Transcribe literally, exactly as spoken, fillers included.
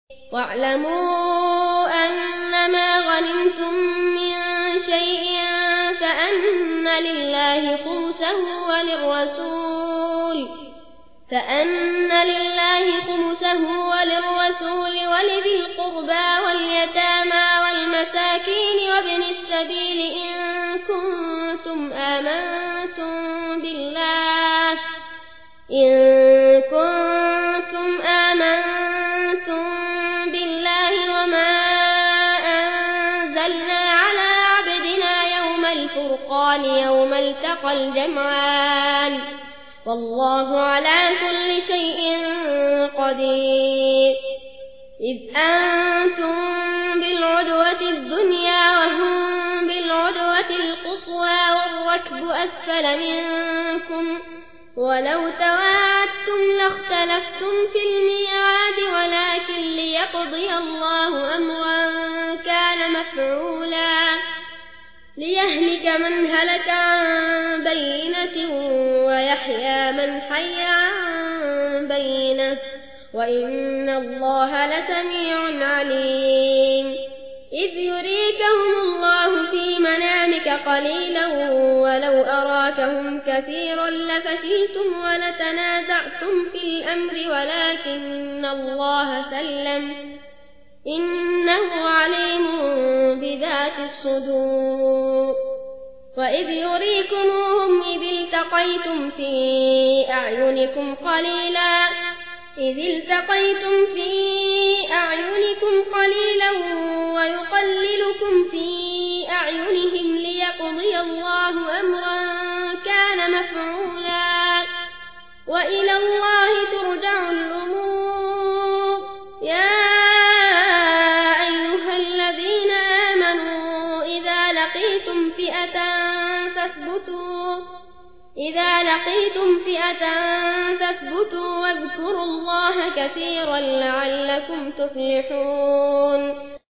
واعلموا أنما غنمتم من شيء فأن لله خمسه وللرسول فأن لله خمسه وللرسول ولذي القربى واليتامى والمساكين وابن السبيل إن كنتم آمنتم بالله إن كنتم آمنتم بالله وما أنزلنا على عبدنا يوم الفرقان يوم التقى الجمعان والله على كل شيء قدير. إذ أنتم بالعدوة الدنيا وهم بالعدوة القصوى والركب أسفل منكم ولو تواعدتم لاختلفتم في الميعاد ولكن ليقضي الله أمرا كان مفعولا ليهلك من هلك عن بينة ويحيى من حي عن بينة وإن الله لسميع عليم. إذ يريكهم الله في منامك قليلا ولو أراكهم كثيرا لفشلتم ولتنازعتم في الأمر ولكن الله سلم إنه عليم بذات الصدور. وإذ يريكموهم إذ التقيتم في أعينكم قليلا إذ التقيتم في أعينكم قليلا ويقللكم في أعينهم ليقضي الله أمرا كان مفعولا وإلى الله ترجع الأمور. يا أيها الذين آمنوا إذا لقيتم فئة فاثبتوا إذا لقيتم فئة فاثبتوا واذكروا الله كثيرا لعلكم تفلحون.